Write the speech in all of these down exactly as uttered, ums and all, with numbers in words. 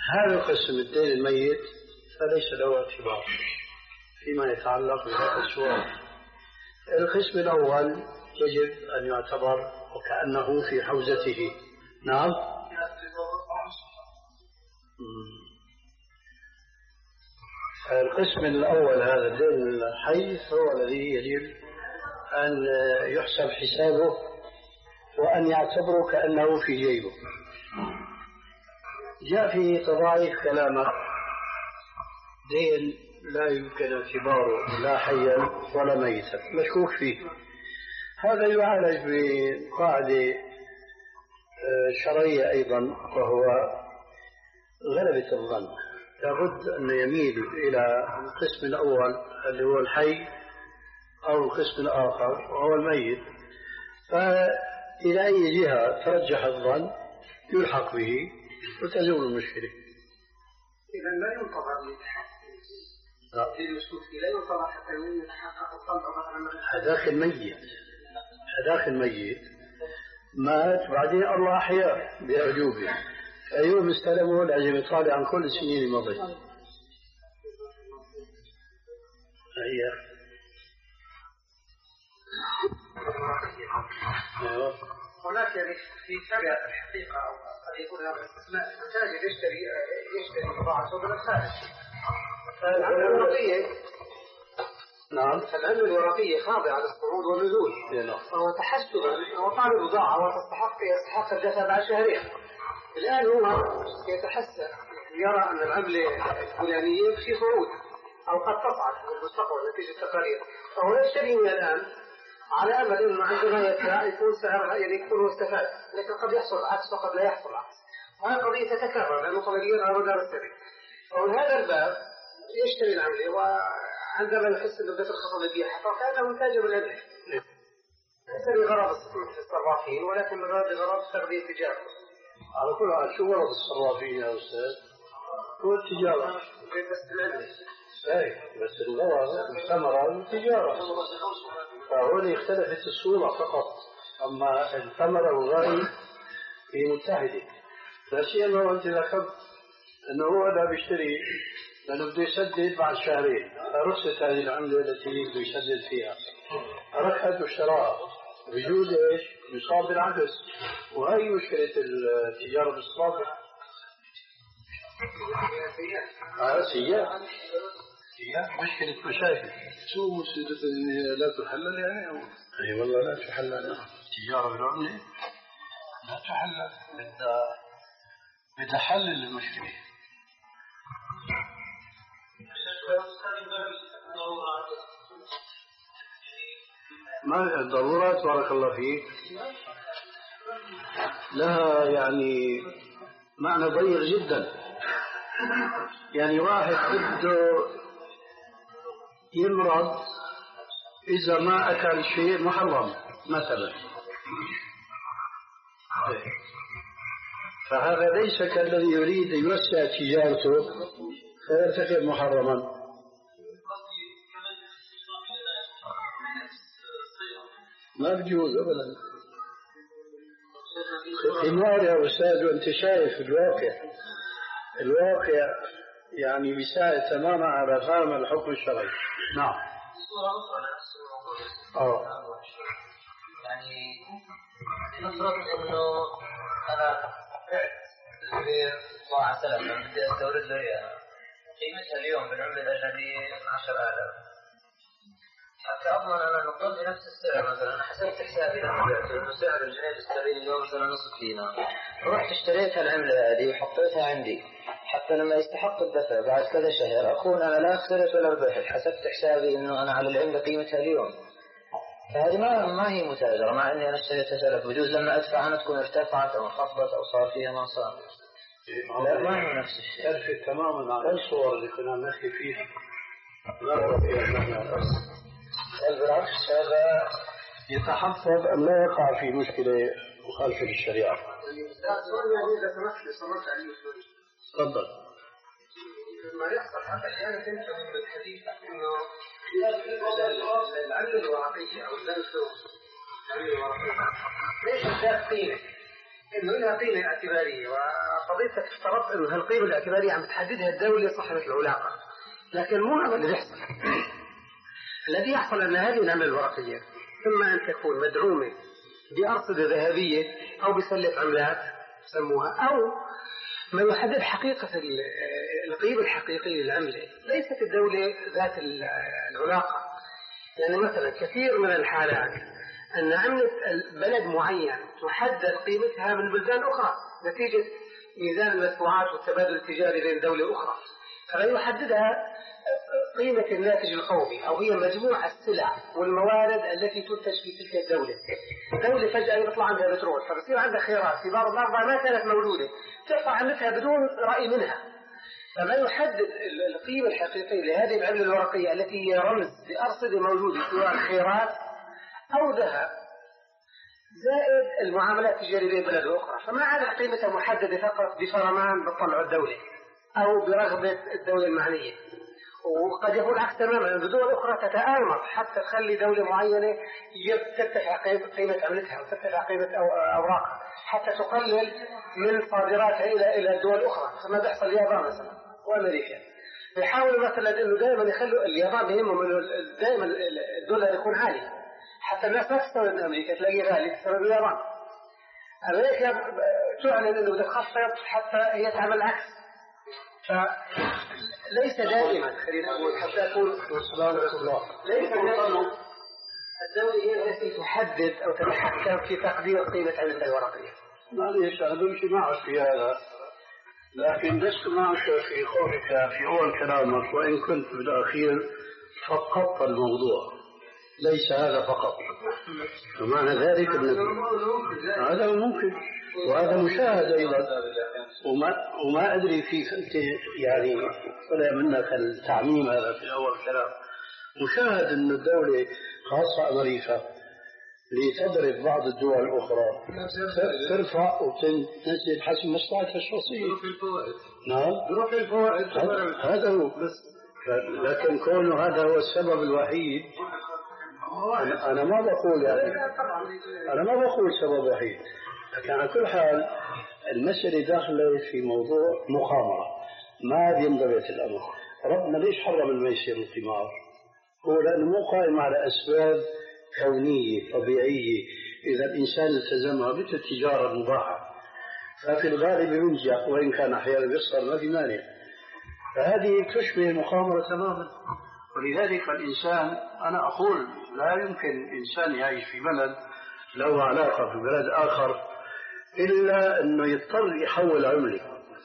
هذا القسم الدين الميت فليس له اعتبار فيما يتعلق بهذا السؤال. القسم الأول يجب أن يعتبر وكأنه في حوزته. نعم. القسم الأول هذا الدين الحي هو الذي يجب أن يحسب حسابه وأن يعتبره كأنه في جيبه. جاء في تضاعيف كلامه دين لا يمكن اعتباره لا حيا ولا ميتا مشكوك فيه. هذا يعالج بقاعدة شرعية أيضا وهو غلبة الظن. لابد أن يميل إلى القسم الأول اللي هو الحي أو القسم الآخر وهو الميت، فإلى أي جهة ترجح الظن يلحق به وتزول المشكلة. إذا لا ينتظر للتحقق في المشكوك لا ينتظر حتى يتحقق الطلب. هذاك الميت هذاك الميت مات بعدين الله أحياه بأعجوبه، أيوب استلمه لازم يطالع عن كل السنين الماضية. هي هناك في تابع الحقيقة أو قد يكون هذا الاستثناء التاجر يشتري يشتري بضاعته من الخارج. فالعملة الورقية نعم العملة الورقية خاضعة للصعود والنزول، فهو تحسبا هو طالب بضاعة وتستحق يستحق الدفع بعد شهرين. الآن هو يتحسن يرى أن العملة الفلانية في صعود أو قد تصعد في المستقبل نتيجة تقارير، فهو يشتري من الآن على أمل أنه عندما يدفع يكون سعرها يعني يكون استفاد، لكن قد يحصل العكس وقد لا يحصل العكس. وهذه قضية تتكرر لأنه قد يجير على مدار السنة. ومن هذا الباب يشتري العملة وعندما يحس أنه بدأت الخصم يبيعها فكأنه تاجر العملة. ليس لغرض الصرافين ولكن لغرض تغذية التجارة. على كل حال شو غرض الصرافين يا أستاذ؟ هو التجارة. بس العملة. أي بس الغرض الثمرة والتجارة. فهون اختلفت الصورة فقط، أما الثمرة والغاية هي متحدة. لا سيما وأنت ذكرت أنه هو لا بيشتري لأنه بده يسدد بعد شهرين، رخصت هذه العملة التي بده يسدد فيها ركحت واشتراها بجوز إيش؟ يصاب بالعكس. وهي مشكلة التجارة بالصرافة. هذا سيئة مشكلة مشاكل. شو مشكلة إن لا تحلل يعني؟ أو أي والله لا تحلل. التجارة بالعملة لا تحلل، بدها بدها حل للمشكلة. ما الضرورات بارك الله فيك لها يعني معنى ضيق جدا. يعني واحد بده يمرض إذا ما أكل شيء محرم مثلا، فهذا ليس كالذي يريد أن يوسع تجارته فيرتكب محرما. ما بجوز أبدا. النار يا أستاذ وأنت شايف الواقع الواقع يعني بيساعد تماما على فهم الحكم الشرعي. نعم. أوه. يعني نفرض إنه أنا بضاعة سلفة بدي أستورد له إياها قيمتها اليوم بالعملة الأجنبية عشرة آلاف، حتى أضمن أنا نقول بنفس السعر. مثلا أنا حسبت حسابي لما بعته إنه سعر الجنيه الاسترليني اليوم مثلا نصف دينار، رحت اشتريتها العملة هذه وحطيتها عندي حتى لما يستحق الدفع بعد كذا شهر أكون أنا لا خسرت ولا ربحت، حسبت حسابي إنه أنا على العملة قيمتها اليوم. فهذه ما ما هي متاجرة، مع إني أنا اشتريتها سلف، بجوز لما أدفع أنا تكون ارتفعت أو انخفضت أو صار فيها ما صار. لا ما هو نفس الشيء. يختلف تماما عن الصور اللي كنا نحكي فيها. لا فيها المعنى بالعكس، هذا يتحفظ أن لا يقع في مشكلة مخالفة للشريعة. تفضل. ما يحصل حتى أحيانا تنتهي من الحديث إنه العمل الورقية أو الدرس العمل الورقية ليش ذات قيمة؟ إنه لها قيمة اعتبارية، وقضيتك افترضت إنه هالقيمة الاعتبارية عم تحددها الدولة صاحبة العلاقة، لكن مو هذا اللي بيحصل. الذي يحصل أن هذه العملة الورقية إما أن تكون مدعومة بأرصدة ذهبية أو بسلة عملات سموها، أو ما يحدد حقيقة القيمة الحقيقية للعملة ليست الدولة ذات العلاقة. يعني مثلا كثير من الحالات أن عملة بلد معين تحدد قيمتها من بلدان أخرى نتيجة ميزان المدفوعات والتبادل التجاري بين دولة أخرى، فلا يحددها قيمة الناتج القومي، أو هي مجموعة السلع والموارد التي تنتج في تلك الدولة. دولة فجأة يطلع عندها بترول، فبصير عندها خيرات في بعض الأرض ما كانت موجودة، ترفع عملتها بدون رأي منها. فما يحدد القيمة الحقيقية لهذه العملة الورقية التي هي رمز لأرصدة موجودة سواء خيرات أو ذهب، زائد المعاملات التجارية بين بلد أخرى، فما عاد قيمتها محددة فقط بفرمان بتطلع الدولة أو برغبة الدولة المعنية. وقد يكون عكس تماما، بدول أخرى تتآمر حتى تخلي دولة معينة ترتفع قيمة عملتها وترتفع قيمة أوراقها حتى تقلل من صادراتها إلى إلى الدول الأخرى، كما بيحصل اليابان مثلا وأمريكا. يحاولوا مثلا إنه دائما يخلوا اليابان بهمهم إنه دائما الدولار يكون عالي حتى الناس ما تستورد من أمريكا تلاقيه غالي بسبب اليابان. أمريكا تعلن إنه بدها تخفض حتى هي تعمل العكس. فليس دائما خلينا نقول حتى أكون ليس دائما الدولة هي التي تحدد أو تتحكم في تقدير قيمة عملة الورقية. معليش أنا بمشي معك في هذا، لكن لست معك في قولك في أول كلامك، وإن كنت بالأخير فقدت الموضوع. ليس هذا فقط، ومعنى ذلك أنك هذا ممكن وهذا مشاهد أيضا، وما, وما أدري كيف أنت يعني طلع منك التعميم هذا في أول كلام. مشاهد أن الدولة خاصة أمريكا لتضرب بعض الدول الأخرى ترفع وتنزل حسب مصلحتها الشخصية. نعم بروح الفوائد هذا هو. لكن كونه هذا هو السبب الوحيد، أنا, أنا ما بقول يعني أنا ما بقول سبب وحيد، لكن على كل حال المسألة داخلة في موضوع مخامرة ما بينضبط الأمر. ربنا ليش حرم الميسر والقمار؟ هو لأنه مو قائم على أسباب كونية طبيعية إذا الإنسان التزمها مثل التجارة المباحة، ففي الغالب ينجح وإن كان أحيانا بيخسر ما في مانع، فهذه تشبه المخامرة تماما. ولذلك الإنسان أنا أقول لا يمكن إنسان يعيش في بلد له علاقة في بلد آخر إلا أنه يضطر يحول عمله،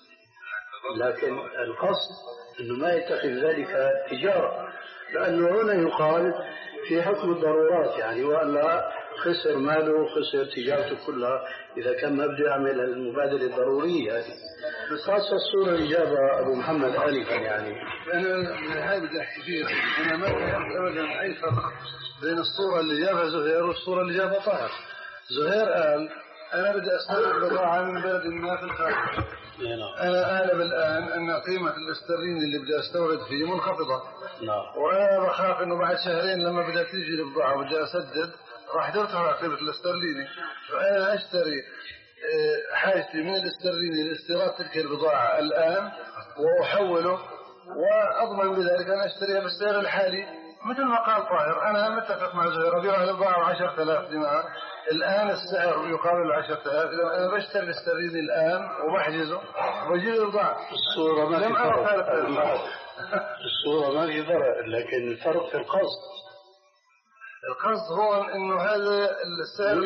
لكن القصد أنه ما يتخذ ذلك تجارة، لأنه هنا يقال في حكم الضرورات، يعني وألا خسر ماله خسر تجارته كلها إذا كان ما بده يعمل المبادلة الضرورية هذه. بس خاصة الصورة اللي جابها أبو محمد آنفا، يعني أنا هاي بدي أحكي فيها. أنا ما فهمت أبدا أي فرق بين الصورة اللي جابها زهير والصورة اللي جابها طاهر. زهير قال أنا بدي أستورد بضاعة من بلد ما في الخارج، أنا أعلم الآن أن قيمة الاسترليني اللي بدي أستورد فيه منخفضة، وأنا بخاف إنه بعد شهرين لما بدأ تيجي البضاعة وبدي أسدد راح ترتفع قيمة الاسترليني، فأنا أشتري حاجتي من الاسترليني لاستيراد تلك البضاعة الآن وأحوله، وأضمن بذلك أن أشتريها بالسعر الحالي مثل ما قال طاهر. أنا متفق مع زهير، أبيع البضاعة بعشرة آلاف دينار الآن السعر يقابل عشرة آلاف، إذا أنا بشتري الاسترليني الآن وبحجزه وبجيب البضاعة. الصورة ما في فرق، الصورة ما في فرق، لكن الفرق في القصد. القصد هو إنه هذا السعر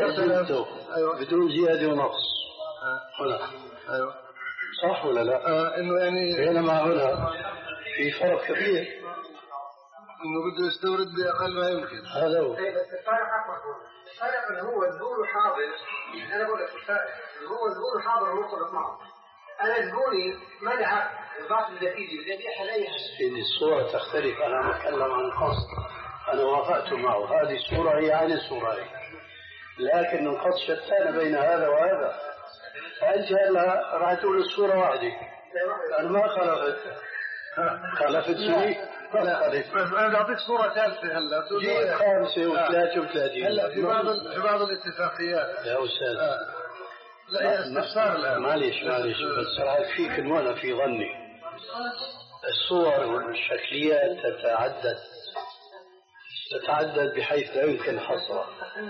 أيوة. بدون زيادة ونقص. هنا أيوة. صح ولا لا؟ آه إنه يعني بينما هنا في فرق كبير، إنه بده يستورد بأقل ما يمكن. هذا هو. بس الفارق أكبر، الفارق إنه هو زبون حاضر. أنا بقول لك الفارق إنه هو زبون حاضر ومرتبط معه. أنا زبوني منع الباقي النتيجة بدي أبيعها لأي حد. الصورة تختلف، أنا أتكلم عن القصد، أنا وافقت معه، هذه الصورة هي عن الصورة هي، لكن القصد شتان بين هذا وهذا. فأنت هلا راح تقول الصورة واحدة، أنا ما خالفت خالفت شيء. لا بس أنا بعطيك صورة ثالثة هلا جيء خامسة وثلاثة وثلاثين هلا في بعض في بعض الاتفاقيات يا أستاذ. آه. لا استفسار الآن. معلش معلش بس راح فيك وانا في ظني الصور والشكليات تتعدد تتعدد بحيث لا يمكن حصرها،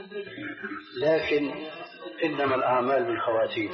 لكن إنما الأعمال بالخواتيم.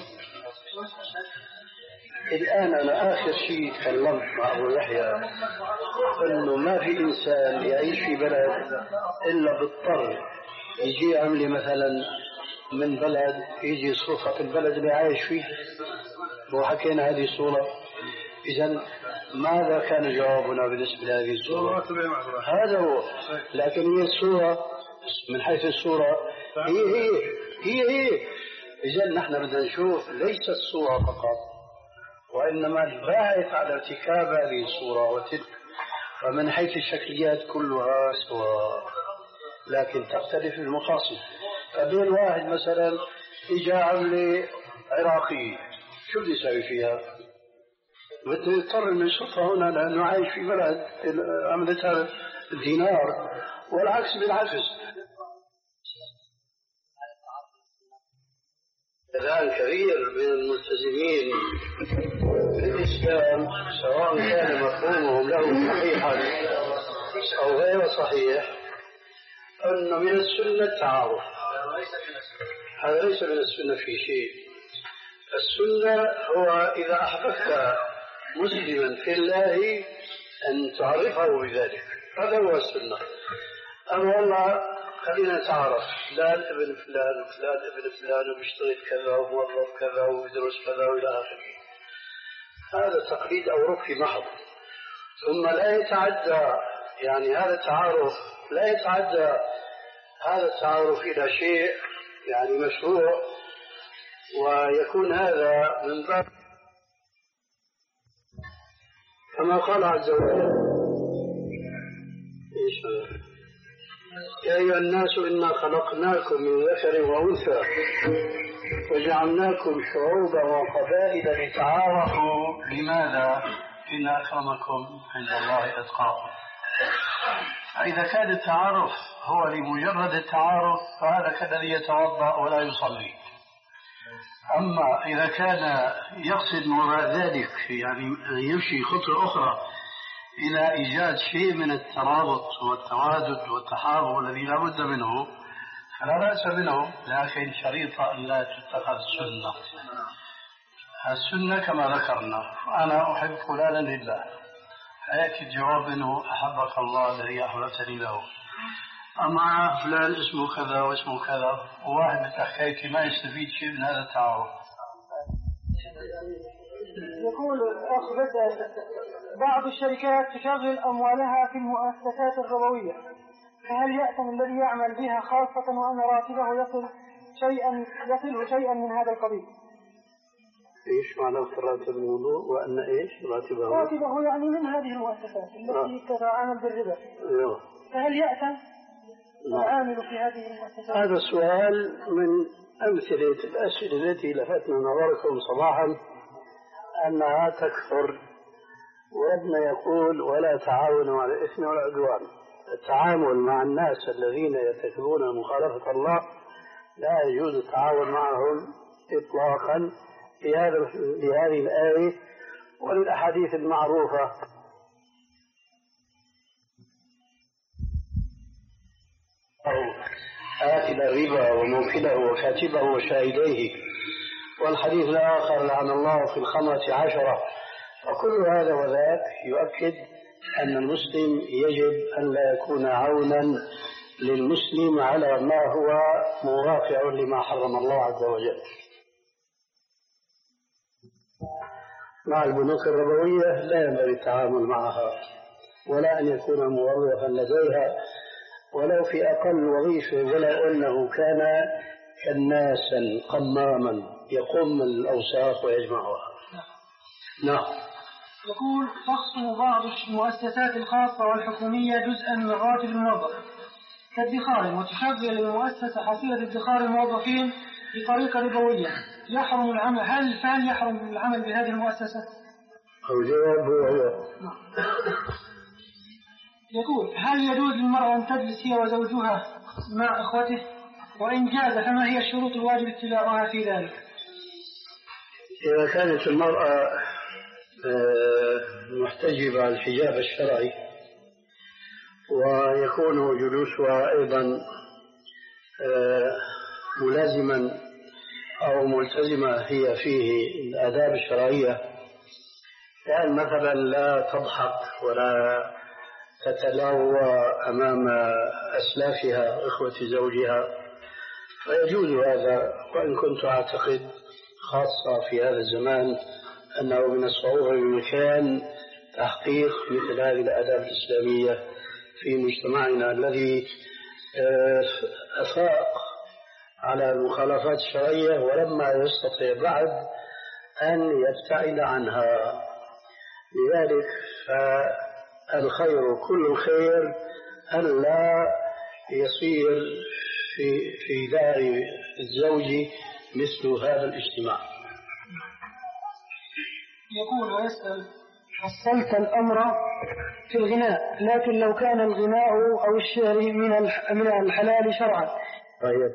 الآن أنا آخر شيء تكلمت مع أبو يحيى أنه ما في إنسان يعيش في بلد إلا بالضطر يجي يعمل مثلا من بلد يجي يصرفها في البلد اللي عايش فيه، وحكينا هذه الصورة. إذن ماذا كان جوابنا بالنسبة لهذه الصورة؟ هذا هو. لكن هي الصورة من حيث الصورة هي هي هي هي إذن نحن بدنا نشوف ليس الصورة فقط، وإنما الباعث على ارتكاب هذه الصورة وتلك. فمن حيث الشكليات كلها سواء، لكن تختلف المقاصد. فبين واحد مثلا إجا عملة عراقية شو بده يسوي فيها؟ بده يضطر انه يصرفها هنا لانه عايش في بلد عملتها الدينار، والعكس بالعكس. الآن كثير من الملتزمين بالإسلام سواء كان مفهومهم له صحيحا أو غير صحيح أن من السنة التعارف. هذا ليس من السنة في شيء. السنة هو إذا أحببت مسلما في الله أن تعرفه بذلك، هذا هو السنة. أما والله خلينا نتعرف فلان ابن فلان وفلان ابن فلان وبيشتغل كذا وموظف كذا ويدرس كذا وإلى آخره، هذا تقليد أوروبي محض. ثم لا يتعدى يعني هذا التعارف لا يتعدى هذا التعارف إلى شيء يعني مشروع، ويكون هذا من باب كما قال عز وجل: يا أيها الناس إنا خلقناكم من ذكر وأنثى وجعلناكم شعوبا وقبائل لتعارفوا. لماذا؟ إن أكرمكم عند الله أتقاكم. فإذا كان التعارف هو لمجرد التعارف فهذا كالذي يتوضأ ولا يصلي. أما إذا كان يقصد وراء ذلك يعني يمشي خطوة أخرى إلى إيجاد شيء من الترابط والتوادد والتحابب الذي لا بد منه فلا بأس منه، لكن شريطة أن لا تتخذ سنة. السنة كما ذكرنا: أنا أحب فلانا لله، فيأتي الجواب منه: أحبك الله الذي أحببتني له. أما فلان اسمه كذا واسمه كذا، وواحد من حكايتي ما يستفيد شيء من هذا التعارف. يقول الأخ بدأ: بعض الشركات تشغل أموالها في المؤسسات الربوية، فهل يأتم الذي يعمل بها خاصة وأن راتبه يصل شيئا يصل شيئا من هذا القبيل؟ إيش معنى راتب الموضوع؟ وأن إيش راتبه؟ راتبه يعني من هذه المؤسسات التي آه. تتعامل بالربا. أيوه. فهل يأتم العامل في هذه المؤسسات؟ هذا السؤال من أمثلة الأسئلة التي لفتنا نظركم صباحا أنها تكثر، وربنا يقول: ولا تعاونوا على الإثم والعدوان. التعامل مع الناس الذين يرتكبون مخالفة الله لا يجوز التعاون معهم إطلاقا لهذه الآية وللأحاديث المعروفة. آكل الربا وموكله وكاتبه وشاهديه، والحديث الآخر: لعن الله في الخمرة عشرة. وكل هذا وذاك يؤكد أن المسلم يجب أن لا يكون عونا للمسلم على ما هو موافع لما حرم الله عز وجل. مع البنوك الربوية لا ينبغي التعامل معها ولا أن يكون موظفا لديها ولو في أقل وظيفة، ولو أنه كان كناسا قماما يقوم الأوساخ ويجمعها. نعم. يقول: تخصم بعض المؤسسات الخاصة والحكومية جزءا من راتب الموظف كادخار، وتشغل المؤسسة حصيلة ادخار الموظفين بطريقة ربوية، يحرم العمل هل فعل يحرم العمل بهذه المؤسسة؟ الجواب هو يقول: هل يجوز للمرأة أن تجلس هي وزوجها مع إخوته؟ وإن جاز فما هي الشروط الواجب اتباعها في ذلك؟ إذا كانت المرأة محتجبة الحجاب الشرعي ويكون جلوسها أيضا ملازما أو ملتزمة هي فيه الآداب الشرعية، يعني مثلا لا تضحك ولا تتلوى أمام أسلافها إخوة زوجها، فيجوز هذا. وإن كنت أعتقد خاصة في هذا الزمان أنه من الصعوبة بمكان تحقيق مثل هذه الآداب الإسلامية في مجتمعنا الذي أفاق على المخالفات الشرعية ولما يستطيع بعد أن يبتعد عنها. لذلك فالخير كل الخير أن لا يصير في في دار الزوج مثل هذا الاجتماع. يقول ويسأل: حصلت الأمر في الغناء، لكن لو كان الغناء أو الشعر من الحلال شرعا وهي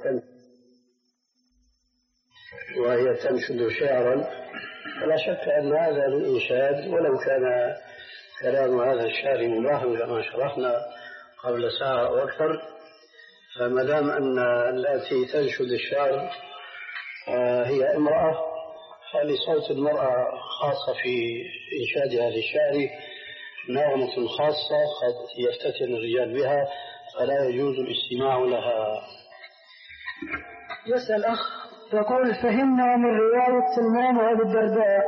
وهي تنشد شعرا، فلا شك أن هذا الإنشاد ولو كان كلام هذا الشعر مباح كما شرحنا قبل ساعة أو أكثر، فما دام أن التي تنشد الشعر هي امرأة، فلصوت المرأة خاصة في إنشاد هذا الشعر نغمة خاصة قد يفتتن الرجال بها، فلا يجوز الاستماع لها. يسأل أخ يقول: فهمنا من رواية سلمان وأبي الدرداء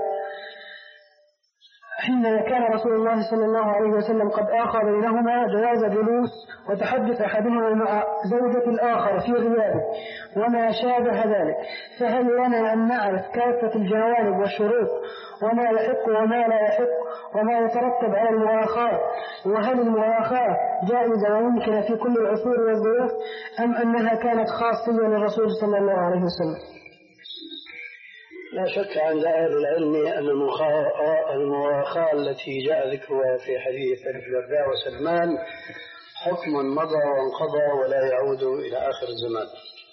حين كان رسول الله صلى الله عليه وسلم قد آخى بينهما جواز جلوس وتحدث أحدهما مع زوجة الآخر في غيابه وما شابه ذلك، فهل لنا أن نعرف كافة الجوانب والشروط وما يحق وما لا يحق وما يترتب على المؤاخاة، وهل المؤاخاة جائزة وممكنة في كل العصور والظروف أم أنها كانت خاصة للرسول صلى الله عليه وسلم؟ لا شك عند أهل العلم أن المؤاخاة التي جاء ذكرها في حديث أبي الدرداء وسلمان حكم مضى وانقضى ولا يعود إلى آخر الزمان،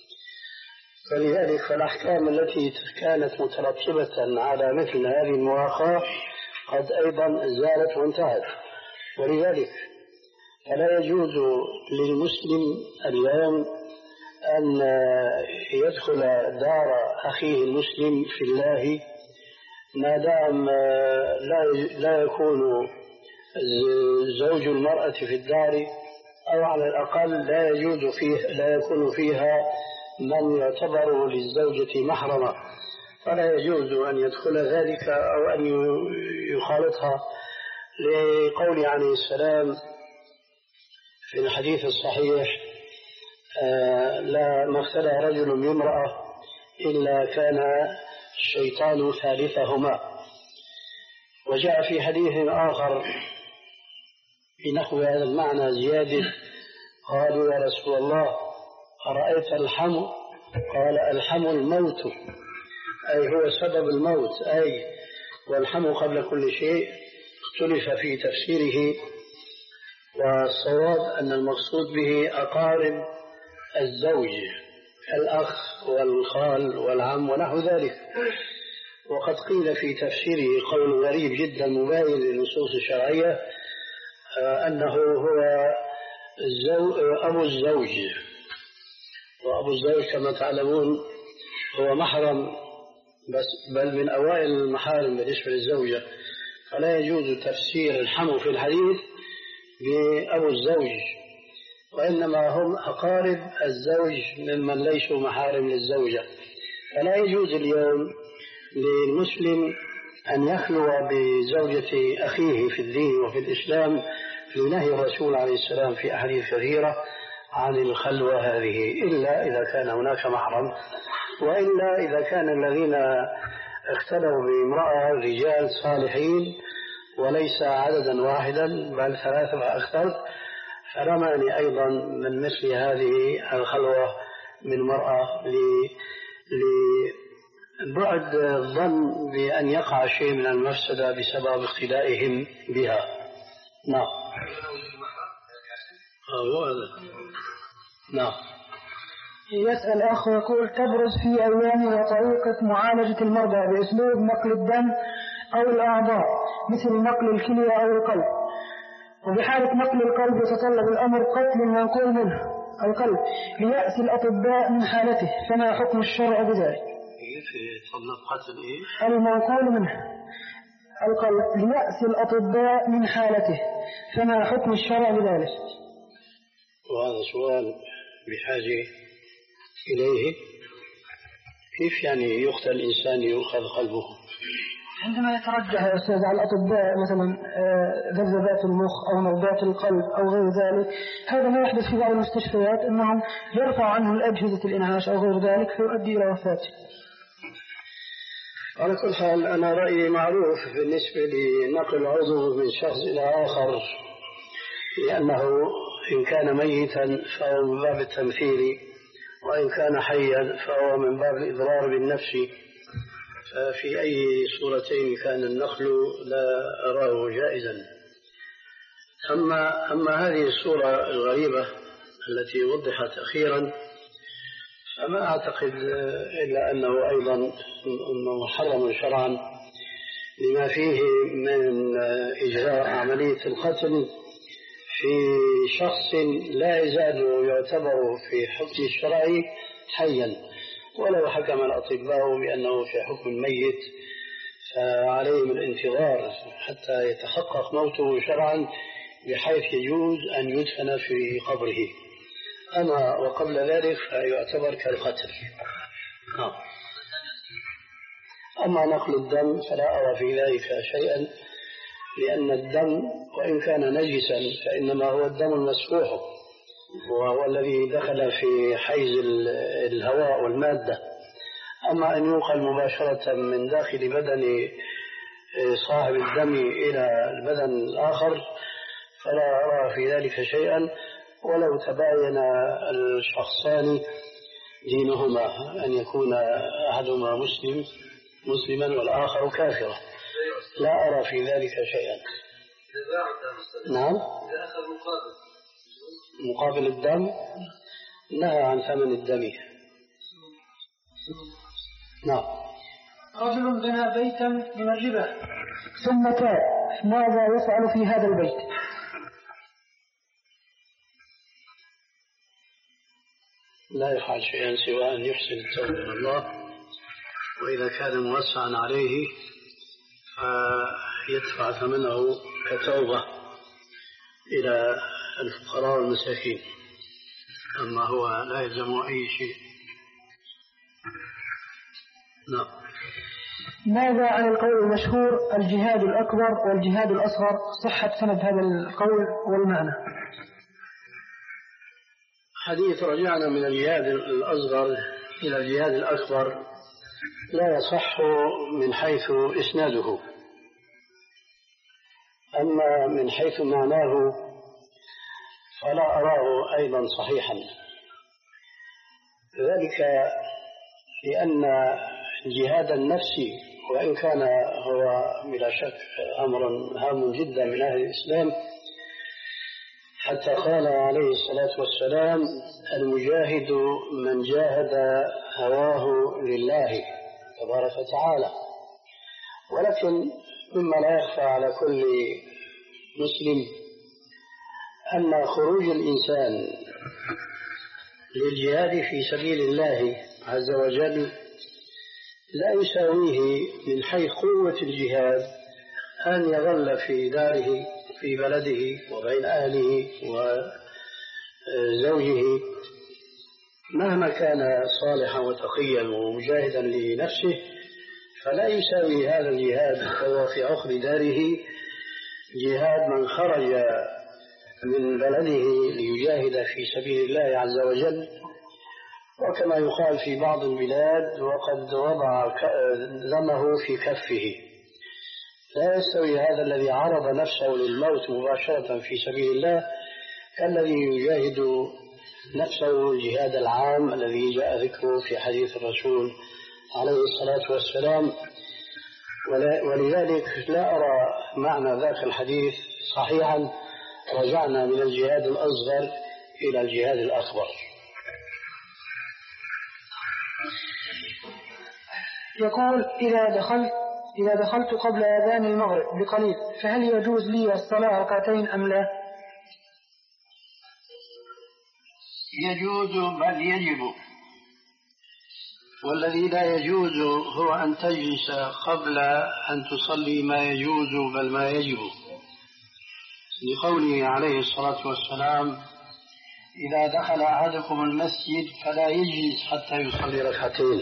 فلذلك فالأحكام التي كانت مترتبة على مثل هذه المؤاخاة قد أيضا زالت وانتهت، ولذلك فلا يجوز للمسلم اليوم أن يدخل دار أخيه المسلم في الله ما دام لا يكون زوج المرأة في الدار، أو على الأقل لا يجوز فيه لا يكون فيها من يعتبر للزوجة محرما، فلا يجوز أن يدخل ذلك أو أن يخالطها، لقول عليه السلام في الحديث الصحيح: آه لا ما اختلى رجل بامرأة إلا كان الشيطان ثالثهما. وجاء في حديث آخر بنحو هذا المعنى زيادة: قالوا يا رسول الله أرأيت الحم؟ قال: الحم الموت، أي هو سبب الموت، أي والحم قبل كل شيء. اختلف في تفسيره، والصواب أن المقصود به أقارب الزوج الأخ والخال والعم ونحو ذلك. وقد قيل في تفسيره قول غريب جدا مباين للنصوص الشرعية أنه هو الزو... أبو الزوج، وأبو الزوج كما تعلمون هو محرم بس بل من أوائل المحارم بالنسبة للزوجة، فلا يجوز تفسير الحم في الحديث بأبو الزوج، وإنما هم أقارب الزوج ممن ليسوا محارم للزوجة. فلا يجوز اليوم للمسلم أن يخلو بزوجة أخيه في الدين وفي الإسلام لنهي الرسول عليه السلام في أحاديث كثيرة عن الخلوة هذه، إلا إذا كان هناك محرم، وإلا إذا كان الذين اختلوا بامرأة رجال صالحين وليس عددا واحدا بل ثلاثة وأكثر، فلا مانع أيضا من مثل هذه الخلوة من مرأة لبعد الظن بأن يقع شيء من المفسدة بسبب اقتدائهم بها. نعم. نعم. يسأل أخ يقول: تبرز في أيامنا طريقة معالجة المرضى بأسلوب نقل الدم أو الأعضاء مثل نقل الكلية أو القلب، وبحالة نقل القلب يتطلب الأمر قتل المنقول منه القلب ليأتي الأطباء من حالته، فما حكم الشرع بذلك؟ يتطلب قتل إيه؟ المنقول منه القلب ليأتي الأطباء من حالته، فما حكم الشرع بذلك؟ وهذا سؤال بحاجة إليه. كيف يعني يقتل الإنسان يؤخذ قلبه؟ عندما يترجح يا أستاذ على الأطباء مثلا ذبذبات المخ أو نبضات القلب أو غير ذلك، هذا ما يحدث في بعض المستشفيات أنهم يرفع عنه الأجهزة الإنعاش أو غير ذلك فيؤدي إلى وفاته. على كل حال أنا رأيي معروف بالنسبة لنقل عضو من شخص إلى آخر، لأنه إن كان ميتا فهو من باب التمثيل، وإن كان حيا فهو من باب الإضرار بالنفس، ففي أي صورتين كان النقل لا أراه جائزا. أما, أما هذه الصورة الغريبة التي وضحت أخيرا فما أعتقد إلا أنه أيضا محرم شرعا لما فيه من إجراء عملية القتل في شخص لا يزال يعتبر في حكم الشرعي حيا، ولو حكم الأطباء بأنه في حكم الميت فعليهم الانتظار حتى يتحقق موته شرعا بحيث يجوز أن يدفن في قبره، أما وقبل ذلك فيعتبر كالقتل. أما نقل الدم فلا أرى في ذلك شيئا، لأن الدم وإن كان نجسا فإنما هو الدم المسفوح، وهو الذي دخل في حيز الهواء والمادة. أما أن ينقل مباشرة من داخل بدن صاحب الدم إلى البدن الآخر فلا أرى في ذلك شيئا، ولو تباين الشخصان دينهما، أن يكون أحدهما مسلم مسلما والآخر كافرا، لا أرى في ذلك شيئا. نعم، مقابل الدم نهى عن ثمن الدم. نعم. رجل بنى بيتا من الربا ثم تاب، ماذا يفعل في هذا البيت؟ لا يفعل شيئا سوى أن يحسن التوبة إلى الله، وإذا كان موسعا عليه فيدفع ثمنه كتوبة إلى الفقراء والمساكين، أما هو لا يلزم أي شيء. نعم. ماذا عن القول المشهور الجهاد الأكبر والجهاد الأصغر؟ صحة سند هذا القول والمعنى. حديث رجعنا من الجهاد الأصغر إلى الجهاد الأكبر لا يصح من حيث إسناده، أما من حيث معناه فلا أراه أيضا صحيحا، ذلك لأن جهاد النفس وإن كان هو بلا شك أمر هام جدا من أهل الإسلام، حتى قال عليه الصلاة والسلام: المجاهد من جاهد هواه لله تبارك وتعالى. ولكن مما لا يخفى على كل مسلم أن خروج الإنسان للجهاد في سبيل الله عز وجل لا يساويه من حيث قوة الجهاد أن يظل في داره في بلده وبين أهله وزوجه مهما كان صالحا وتقيا ومجاهدا لنفسه، فلا يساوي هذا الجهاد وهو في عقر داره جهاد من خرج من بلده ليجاهد في سبيل الله عز وجل. وكما يقال في بعض البلاد: وقد وضع دمه في كفه. لا يستوي هذا الذي عرض نفسه للموت مباشرة في سبيل الله كالذي يجاهد نفسه الجهاد العام الذي جاء ذكره في حديث الرسول عليه الصلاة والسلام. ولذلك لا أرى معنى ذاك الحديث صحيحا: رجعنا من الجهاد الأصغر إلى الجهاد الأكبر. يقول إذا دخلت إذا دخلت قبل أذان المغرب بقليل فهل يجوز لي الصلاة ركعتين أم لا؟ يجوز بل يجب، والذي لا يجوز هو أن تجلس قبل أن تصلي ما يجوز بل ما يجب، لقوله عليه الصلاة والسلام: إذا دخل أحدكم المسجد فلا يجلس حتى يصلي ركعتين.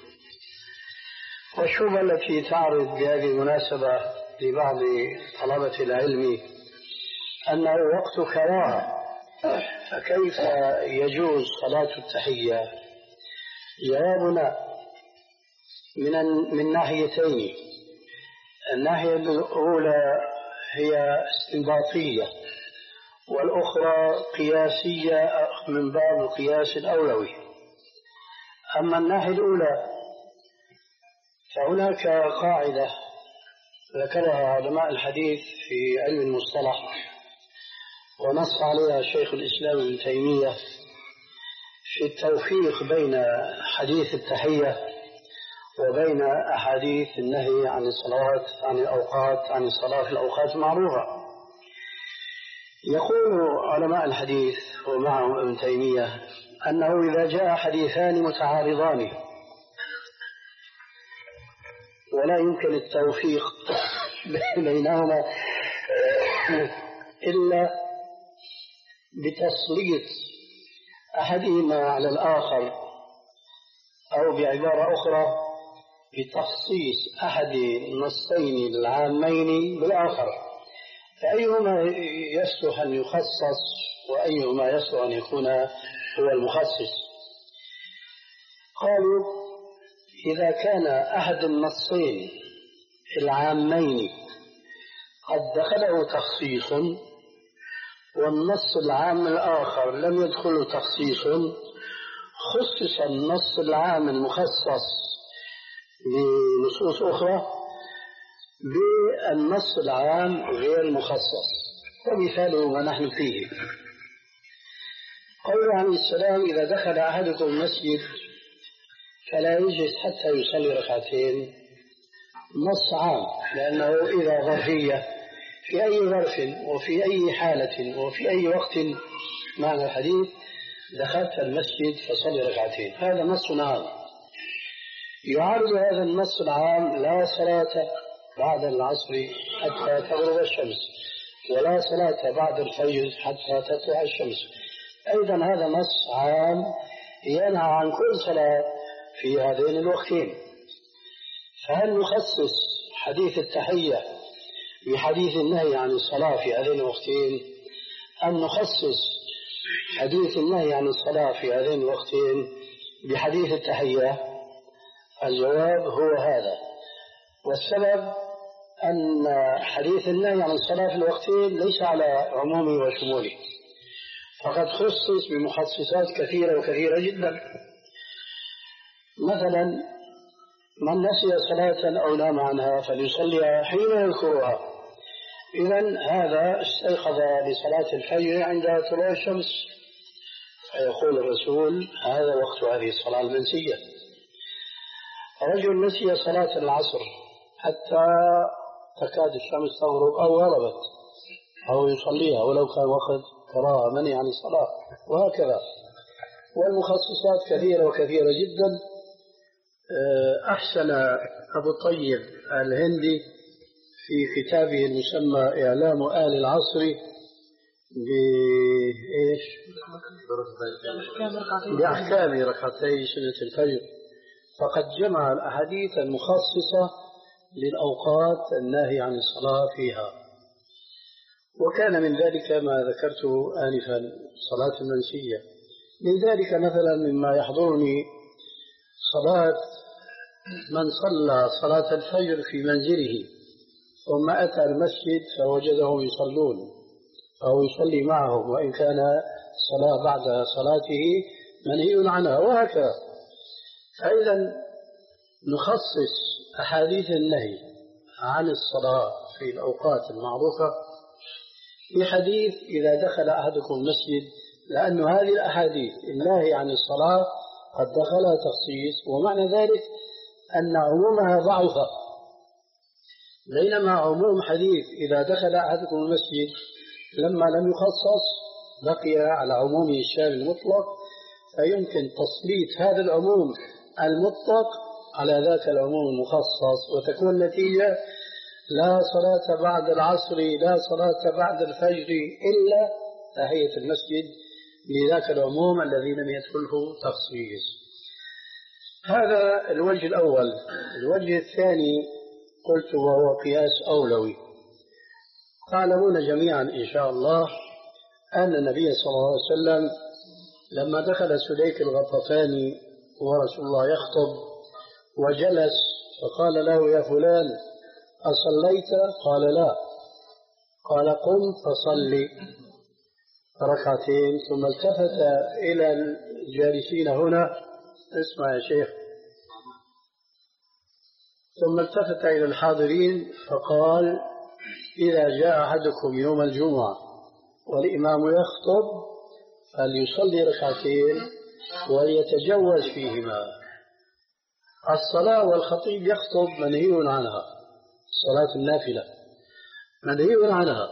والشبهة التي تعرض بهذه المناسبة لبعض طلبة العلم أنه وقت كراهة، فكيف يجوز صلاة التحية؟ جوابنا من من ناحيتين. الناحية الأولى هي استنباطية، والأخرى قياسية من باب القياس الأولوي. أما الناحية الأولى فهناك قاعدة ذكرها علماء الحديث في علم المصطلح ونص عليها شيخ الإسلام ابن تيمية في التوفيق بين حديث التحية وبين أحاديث النهي عن الصلوات عن الأوقات عن الصلاة في الأوقات المعروفة. يقول علماء الحديث ومعهم ابن تيمية أنه إذا جاء حديثان متعارضان ولا يمكن التوفيق بينهما إلا بتسليط أحدهما على الآخر، أو بعبارة أخرى بتخصيص أحد النصين العامين بالآخر، فأيهما يصلح أن يخصص وأيهما يصلح أن يكون هو المخصص؟ قالوا: إذا كان أحد النصين العامين قد دخله تخصيص والنص العام الآخر لم يدخله تخصيص، خصص النص العام المخصص لنصوص أخرى بالنص العام غير المخصص. ومثاله ما نحن فيه قوله عليه السلام: إذا دخل أحدكم المسجد فلا يجلس حتى يصلي ركعتين. نص عام، لأنه إذا ظرفية في أي ظرف وفي أي حالة وفي أي وقت معنى الحديث دخلت المسجد فصلي ركعتين، هذا نص عام. يعارض هذا النص العام: لا صلاة بعد العصر حتى تغرب الشمس، ولا صلاة بعد الفجر حتى تطلع الشمس. أيضا هذا نص عام ينهى عن كل صلاة في هذين الوقتين. فهل نخصص حديث التحية بحديث النهي عن الصلاة في هذين الوقتين، أم نخصص حديث النهي عن الصلاة في هذين الوقتين بحديث التحية؟ الجواب هو هذا. والسبب أن حديث النهي عن الصلاة في الوقتين ليس على عمومه وشموله، فقد خصص بمخصصات كثيرة وكثيرة جدا. مثلا: من نسي صلاة أو نام عنها فليصليها حين يذكرها. إذن هذا استيقظ لصلاة الفجر عند طلوع الشمس، فيقول الرسول: هذا وقت هذه الصلاة المنسية. رجل نسي صلاة العصر حتى تكاد الشمس تغرب أو غربت، أو يصليها ولو كان وقت كراهة مني عن الصلاة، وهكذا. والمخصصات كثيرة وكثيرة جدا. أحسن أبو طيب الهندي في كتابه المسمى إعلام آل العصر بإيش؟ بأحكام ركعتي سنة الفجر، فقد جمع الأحاديث المخصصة للأوقات الناهي عن الصلاة فيها. وكان من ذلك ما ذكرته آنفا، صلاة المنسية. من ذلك مثلا مما يحضرني صلاة من صلى صلاة الفجر في منزله ثم أتى المسجد فوجدهم يصلون أو يصلي معهم، وإن كان الصلاة بعد صلاته منهي عنها، وهكذا. فإذا نخصص أحاديث النهي عن الصلاة في الأوقات المعروفة بحديث إذا دخل أحدكم المسجد، لأن هذه الأحاديث النهي عن الصلاة قد دخلها تخصيص، ومعنى ذلك أن عمومها ضعف، بينما عموم حديث إذا دخل أحدكم المسجد لما لم يخصص بقي على عمومه الشامل المطلق، فيمكن تسليط هذا العموم المطلق على ذاك العموم المخصص، وتكون النتيجة لا صلاة بعد العصر لا صلاة بعد الفجر إلا تحية المسجد لذاك العموم الذي لم يدخله تخصيص. هذا الوجه الأول. الوجه الثاني قلت وهو قياس أولوي. تعلمون جميعا إن شاء الله أن النبي صلى الله عليه وسلم لما دخل سليك الغطفاني ورسول الله يخطب وجلس فقال له يا فلان أصليت؟ قال لا. قال قم فصلي ركعتين. ثم التفت إلى الجالسين هنا، اسمع يا شيخ، ثم التفت إلى الحاضرين فقال إذا جاء أحدكم يوم الجمعة والإمام يخطب فليصلي ركعتين وليتجوز فيهما. الصلاة والخطيب يخطب منهي عنها، صلاة النافلة منهي عنها.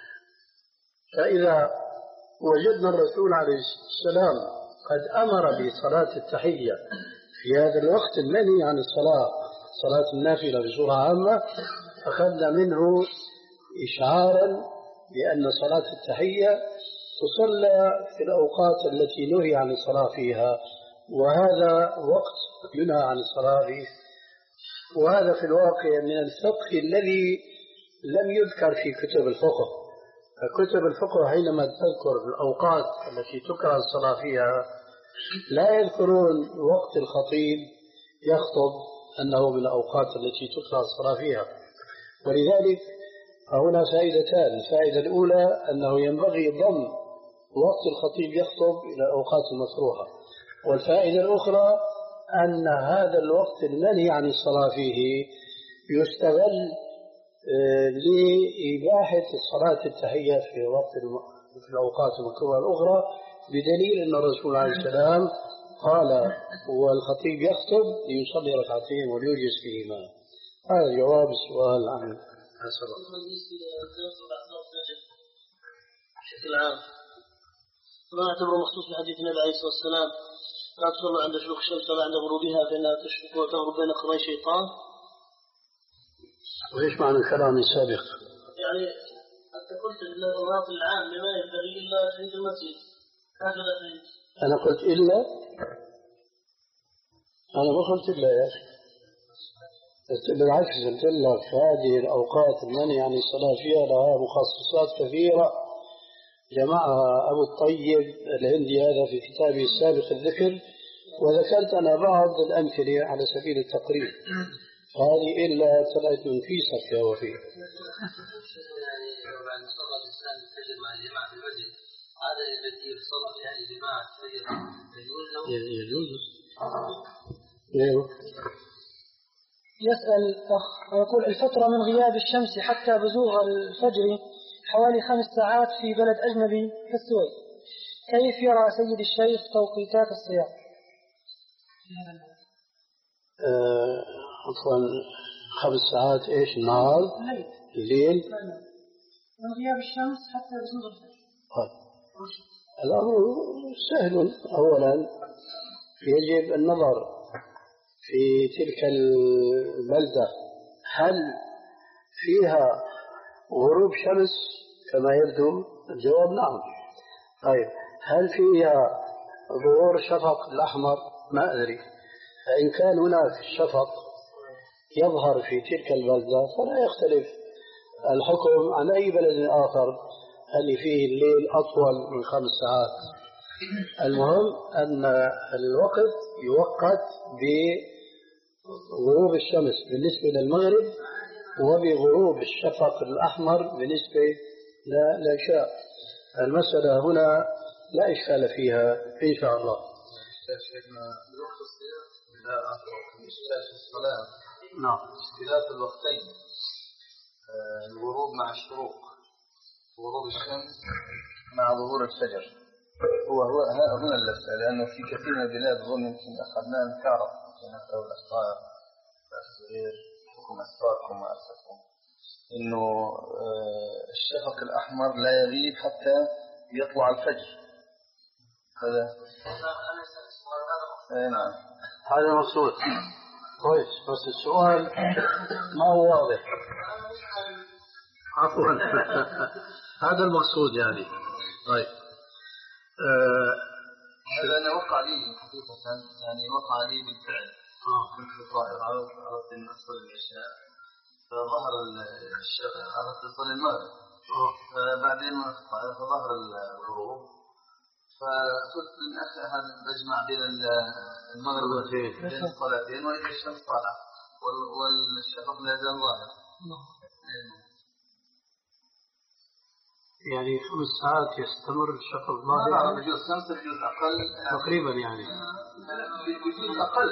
فإذا وجدنا الرسول عليه السلام قد أمر بصلاة التحية في هذا الوقت المنهي عن الصلاة، صلاة النافلة بصورة عامة، أخذنا منه إشعارا بأن صلاة التحية تصلى في الأوقات التي نهي عن الصلاة فيها، وهذا وقت ينهى عن الصلاة فيه. وهذا في الواقع من الفقه الذي لم يذكر في كتب الفقه. كتب الفقه حينما تذكر الأوقات التي تكره الصلاة فيها لا يذكرون وقت الخطيب يخطب أنه من الأوقات التي تكره الصلاة فيها. ولذلك فهنا فائدتان. الفائدة الأولى أنه ينبغي ضم وقت الخطيب يخطب إلى الأوقات المكروهة، والفائدة الأخرى أن هذا الوقت المنهي عن الصلاة فيه يستغل لإباحة الصلاة التحية في وقت في الأوقات المكروهة الأخرى، بدليل أن الرسول عليه السلام قال والخطيب يخطب ليصلي ركعتين وليجلس فيهما. هذا جواب السؤال عن السبب. بشكل عام ما نعتبره مخصوص بحديث النبي عليه الصلاة والسلام لا تصلوا عند شروق الشمس ولا عند غروبها فإنها تشرق وتغرب بين قرني شيطان. وإيش معنى الكلام السابق؟ يعني أنت قلت النظام العام لما ينبغي إلا تحية المسجد، هكذا فهمت. أنا قلت إلا؟ أنا ما قلت إلا يا أخي، بالعكس قلت لك هذه الأوقات المنهي عن الصلاة فيها لها مخصصات كثيرة جمعها أبو الطيب الهندي هذا في كتابه السابق الذكر، وذكرت أنا بعض الأمثلة على سبيل التقريب. هذه إلا طلعت من فيسك يا وفي. يجوز. يسأل الأخ ويقول الفترة من غياب الشمس حتى بزوغ الفجر حوالي خمس ساعات في بلد أجنبي كالسويد، كيف يرى سيد الشيخ توقيتات الصيام؟ أه عفوا خمس ساعات إيش النهار؟ الليل؟ من غياب الشمس حتى بزوغ الفجر. الأمر سهل. أولا يجب النظر في تلك البلدة هل فيها غروب شمس كما يبدو؟ الجواب نعم. طيب هل فيها ظهور شفق الأحمر؟ ما أدري. فإن كان هناك الشفق يظهر في تلك البلدة فلا يختلف الحكم عن أي بلد آخر اللي فيه الليل أطول من خمس ساعات. المهم أن الوقت يوقت بغروب الشمس بالنسبة للمغرب وبغروب الشفق الأحمر بالنسبة للعشاء. المسألة هنا لا إشكال فيها إن شاء الله. نعم. اختلاف الوقتين، الغروب مع الشروق، غروب الشمس مع ظهور الفجر، هو هو هنا اللبسة، لأنه في كثير من البلاد ظن يمكن أخذناه انكارا في نفسه الأسرار الصغير حكم أسراركم وأسراركم إنه الشفق الأحمر لا يغيب حتى يطلع الفجر. هذا أي نعم هذا مقصود كويس، بس السؤال ما هو واضح. عفوا هذا المقصود يعني. طيب آه هذا أنا وقع لي حقيقة، يعني وقع لي بالفعل. كنت في الطائرة أردت أن أصل العشاء فظهر الشفق، أردت أصل المغرب فبعدين من الطائرة فظهر الغروب، فقلت من أحد بجمع بين المغرب بين الصلاتين وإذا الشمس طالعة والشفق لا زال ظاهر. يعني خمس ساعات يستمر الشفق ظاهر؟ لا بجوز خمسة بجوز أقل تقريبا، يعني بجوز أقل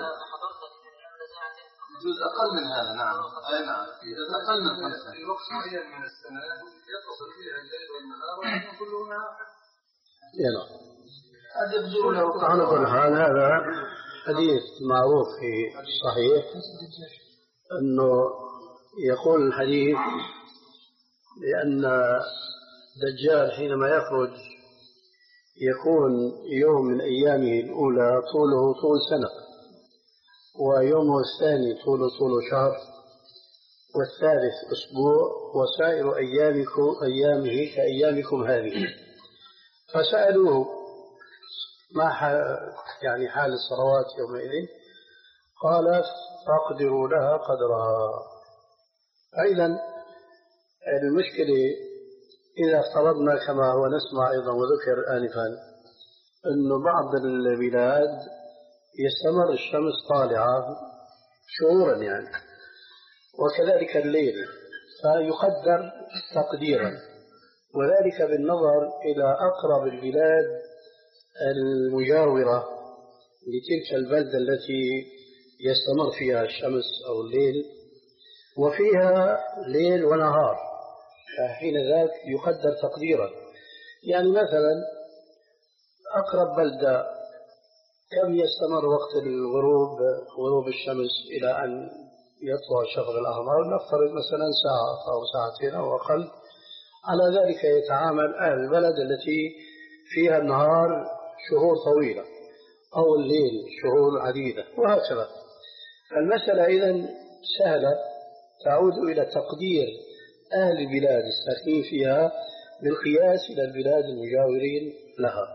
بجوز أقل من هذا. نعم أي نعم بجوز أقل من خمسة. في وقت معين من السنة يتصل فيها الليل والنهار كلها. يلا على كل حال هذا حديث معروف في الصحيح، أنه يقول الحديث لأن الدجال حينما يخرج يكون يوم من أيامه الأولى طوله طول سنة، ويومه الثاني طوله طول شهر، والثالث أسبوع، وسائر أيامكم أيامه كأيامكم هذه. فسألوه ما يعني حال الصلوات يومئذ؟ قال فاقدروا لها قدرها. أيضا المشكلة إذا افترضنا كما هو نسمع أيضا وذكر آنفا أنه بعض البلاد يستمر الشمس طالعة شهورا يعني، وكذلك الليل، فيقدر تقديرا، وذلك بالنظر إلى أقرب البلاد المجاورة لتلك البلدة التي يستمر فيها الشمس أو الليل، وفيها ليل ونهار، فحين ذاك يقدر تقديرا. يعني مثلا أقرب بلدة كم يستمر وقت الغروب غروب الشمس إلى أن يطلع الشفق الأحمر؟ نفترض مثلا ساعة أو ساعتين أو أقل. على ذلك يتعامل أهل البلد التي فيها النهار شهور طويلة أو الليل شهور عديدة وهكذا. المسألة إذن سهلة، تعود إلى تقدير أهل البلاد الساكنين فيها بالقياس إلى البلاد المجاورين لها.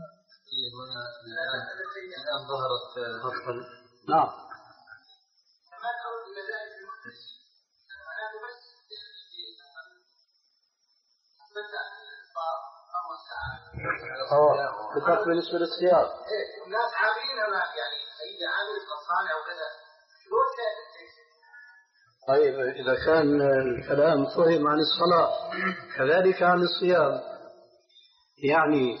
الآن ظهرت نعم. بالضبط بالنسبة للصيام. الناس عاملين يعني إذا عامل مصانع وكذا شلون طيب إذا كان الكلام فهم عن الصلاة كذلك عن الصيام، يعني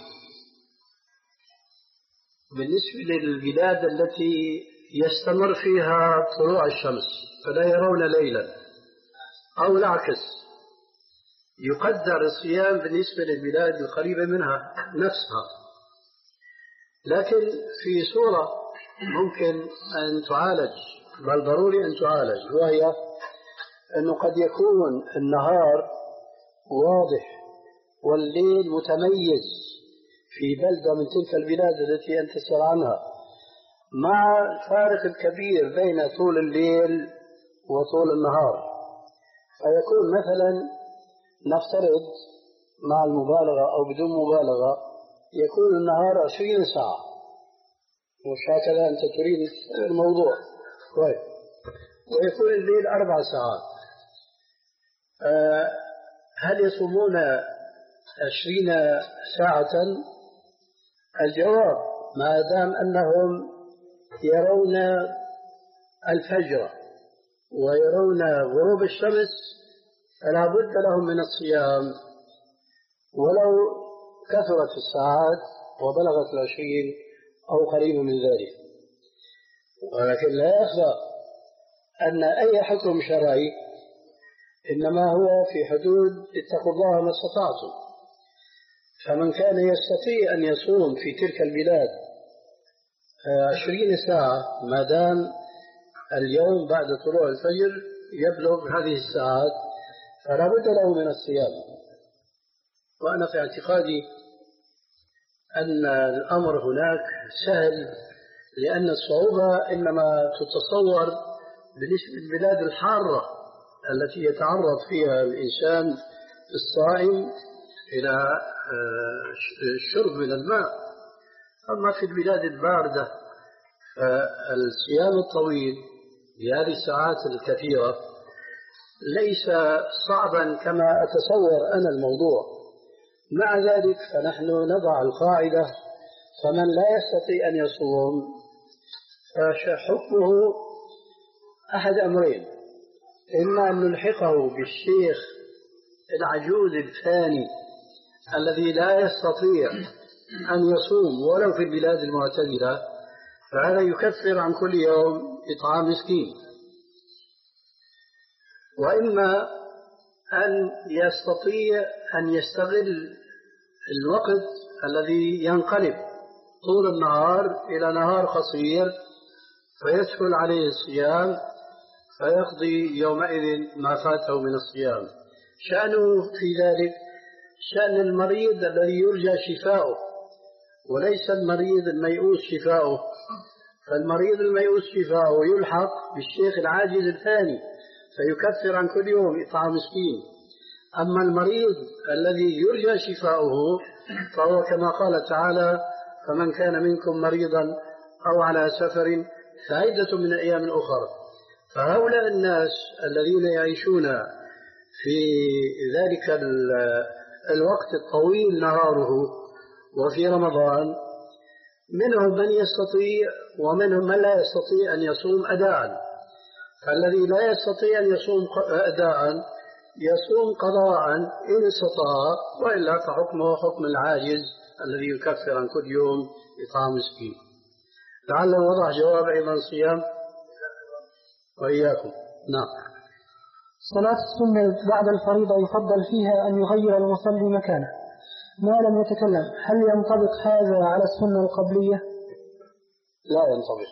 بالنسبة للبلاد التي يستمر فيها طلوع الشمس فلا يرون ليلا، أو العكس يقدر الصيام بالنسبة للبلاد القريبة منها نفسها. لكن في صورة ممكن أن تعالج، بل ضروري أن تعالج، وهي أنه قد يكون النهار واضح والليل متميز في بلدة من تلك البلاد التي أنت تسأل عنها، مع الفارق الكبير بين طول الليل وطول النهار. فيكون مثلا نفترض مع المبالغة أو بدون مبالغة يكون النهار عشرين ساعة، مش هكذا أنت تريد الموضوع، طيب، ويكون الليل أربع ساعات. أه هل يصومون عشرين ساعة؟ الجواب ما دام أنهم يرون الفجر ويرون غروب الشمس فلا بد لهم من الصيام ولو كثرت الساعات وبلغت العشرين أو قريب من ذلك. ولكن لا يخفى أن أي حكم شرعي إنما هو في حدود اتقوا الله ما استطعتم. فمن كان يستطيع أن يصوم في تلك البلاد عشرين ساعة ما دام اليوم بعد طلوع الفجر يبلغ هذه الساعات فلا بد له من الصيام. وأنا في اعتقادي أن الأمر هناك سهل، لأن الصعوبة إنما تتصور بالنسبة للبلاد الحارة التي يتعرض فيها الإنسان الصائم إلى الشرب من الماء. أما في البلاد الباردة فالصيام الطويل بهذه الساعات الكثيرة ليس صعبا كما أتصور أنا الموضوع. مع ذلك فنحن نضع القاعدة: فمن لا يستطيع أن يصوم فحكمه أحد أمرين: إما أن نلحقه بالشيخ العجوز الثاني الذي لا يستطيع أن يصوم ولو في البلاد المعتدلة، فهذا يكفر عن كل يوم إطعام مسكين، وإما أن يستطيع أن يستغل الوقت الذي ينقلب طول النهار إلى نهار قصير فيسهل عليه الصيام فيقضي يومئذ ما فاته من الصيام. شأنه في ذلك شأن المريض الذي يرجى شفاؤه وليس المريض الميؤوس شفاؤه. فالمريض الميؤوس شفاؤه يلحق بالشيخ العاجز الثاني فيكفر عن كل يوم إطعام مسكين. أما المريض الذي يرجى شفاؤه فهو كما قال تعالى: فمن كان منكم مريضا أو على سفر فعدة من أيام أخرى. فهؤلاء الناس الذين يعيشون في ذلك الوقت الطويل نهاره وفي رمضان منهم من يستطيع ومنهم من لا يستطيع أن يصوم أداء. فالذي لا يستطيع أن يصوم أداء يصوم قضاء إن استطاع، وإلا فحكمه حكم العاجز الذي يكفر عن كل يوم إطعام مسكين. لعله وضع جواب أيضا صيام وإياكم. نعم. صلاة السنة بعد الفريضة يفضل فيها أن يغير المصلي مكانه ما لم يتكلم، هل ينطبق هذا على السنة القبلية؟ لا ينطبق.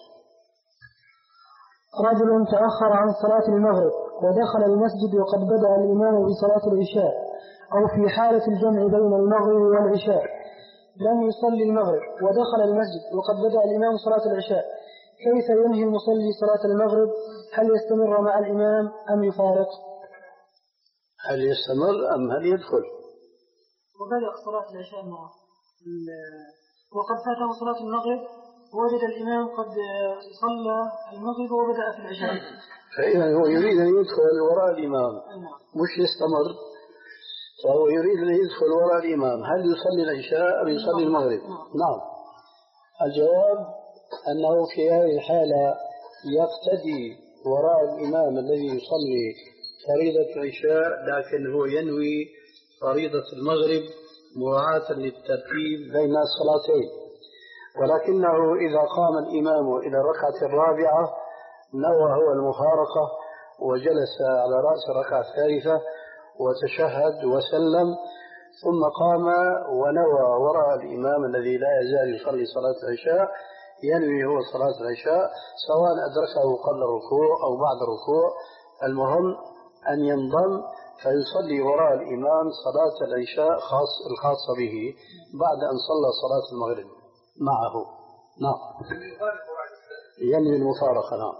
رجل تأخر عن صلاة المغرب ودخل المسجد وقد بدأ الإمام بصلاة العشاء، أو في حالة الجمع بين المغرب والعشاء لم يصلي المغرب ودخل المسجد وقد بدأ الإمام صلاة العشاء، كيف ينهي المصلي صلاة المغرب؟ هل يستمر مع الإمام أم يفارق؟ هل يستمر أم هل يدخل؟ وبدأ صلاة العشاء معه وقد فاته صلاة المغرب ووجد الإمام قد صلى المغرب وبدأ في العشاء، فإذا هو يريد أن يدخل وراء الإمام مش يستمر، فهو يريد أن يدخل وراء الإمام. هل يصلي العشاء أم يصلي المغرب؟ نعم. الجواب أنه في هذه الحالة يقتدي وراء الإمام الذي يصلي فريضة العشاء، لكن هو ينوي فريضة المغرب مراعاة للترتيب بين الصلاتين، ولكنه إذا قام الإمام إلى الركعة الرابعة نوى هو المفارقة وجلس على رأس الركعة الثالثة وتشهد وسلم، ثم قام ونوى وراء الإمام الذي لا يزال يصلي صلاة العشاء ينوي هو صلاة العشاء، سواء أدركه قبل الركوع أو بعد الركوع، المهم أن ينضم فيصلي وراء الإمام صلاة العشاء خاص الخاصة به بعد أن صلى صلاة المغرب معه. نعم. ينوي المفارقة. نعم.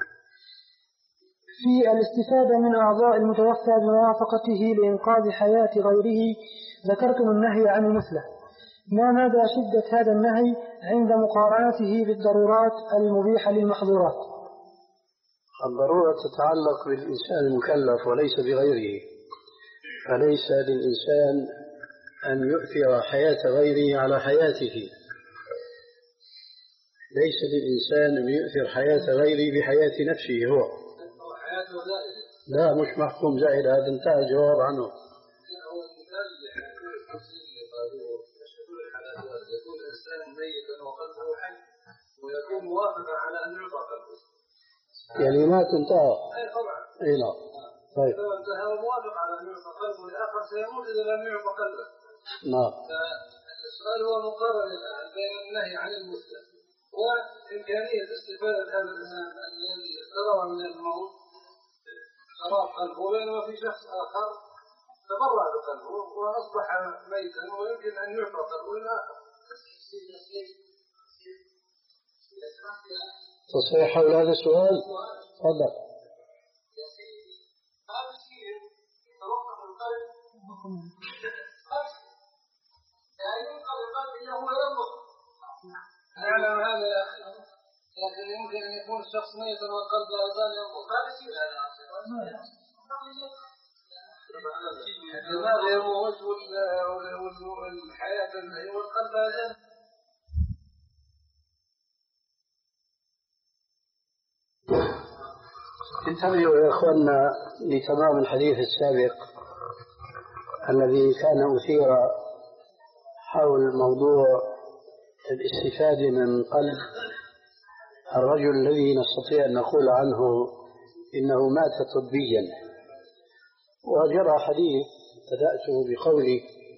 في الاستفادة من أعضاء المتوفى بموافقته لإنقاذ حياة غيره ذكرتم النهي عن المثلة، ما مدى شدة هذا النهي عند مقارنته بالضرورات المبيحة للمحظورات؟ الضرورة تتعلق بالإنسان المكلف وليس بغيره، فليس للإنسان أن يؤثر حياة غيره على حياته، ليس للإنسان أن يؤثر حياة غيره بحياة نفسه هو. لا مش محكوم زائد، هذا انتهى الجواب عنه. ويكون موافقا على أن يعطى قلبه. يعني ما تنتهى. أي طبعا. أي نعم. طيب. لو انتهى موافق على أن يعطى قلبه لآخر سيموت إذا لم يعطى قلبه. نعم. فالسؤال هو مقارنة الآن بين النهي عن المثلى وإمكانية استفادة هذا الإنسان الذي ترى أن الموت خراب قلبه، بينما في شخص آخر تبرع بقلبه وأصبح ميتا ويمكن أن يعطى قلبه لآخر. تصحيح حول هذا السؤال؟ تفضل. نعلم هذا يا أخي، لكن يمكن أن يكون الشخص ميتا والقلب لا يزال ينبض. هذا شيء الدماغ يموت والحياة تنتهي والقلب لا يزال. انتبهوا يا اخواننا لتمام الحديث السابق الذي كان أثير حول موضوع الاستفادة من قلب الرجل الذي نستطيع أن نقول عنه إنه مات طبيا. وجرى حديث بدأته بقولي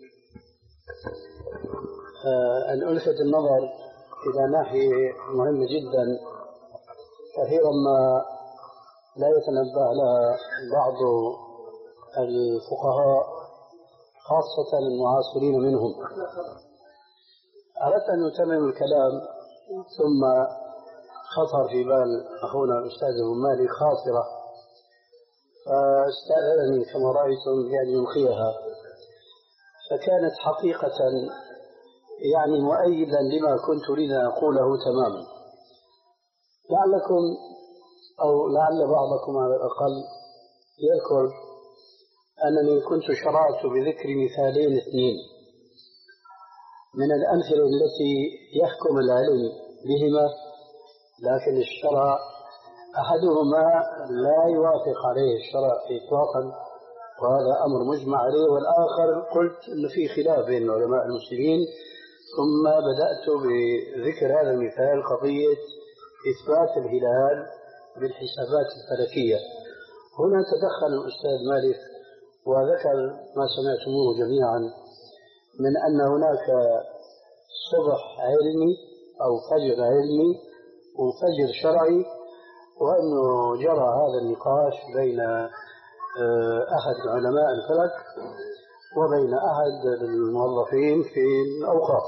أن ألفت النظر إلى ناحية مهمة جدا كثيرا ما لا يتنبه لها بعض الفقهاء خاصة المعاصرين منهم. أردت أن أتمم الكلام ثم خطر في بال أخونا الأستاذ أبو مالك خاطرة فاستأذنني كما رأيتم بأن يلقيها، فكانت حقيقة يعني مؤيدا لما كنت أريد أن أقوله تماما. لعلكم أو لعل بعضكم على الأقل يذكر أنني كنت شرعت بذكر مثالين اثنين من الأمثلة التي يحكم العلم بهما، لكن الشرع أحدهما لا يوافق عليه الشرع إطلاقا وهذا أمر مجمع عليه، والآخر قلت أنه في خلاف بين علماء المسلمين. ثم بدأت بذكر هذا المثال قضية إثبات الهلال بالحسابات الفلكية. هنا تدخل الأستاذ مالك وذكر ما سمعتموه جميعا من أن هناك صبح علمي أو فجر علمي وفجر شرعي، وأنه جرى هذا النقاش بين أحد علماء الفلك وبين أحد الموظفين في الأوقاف.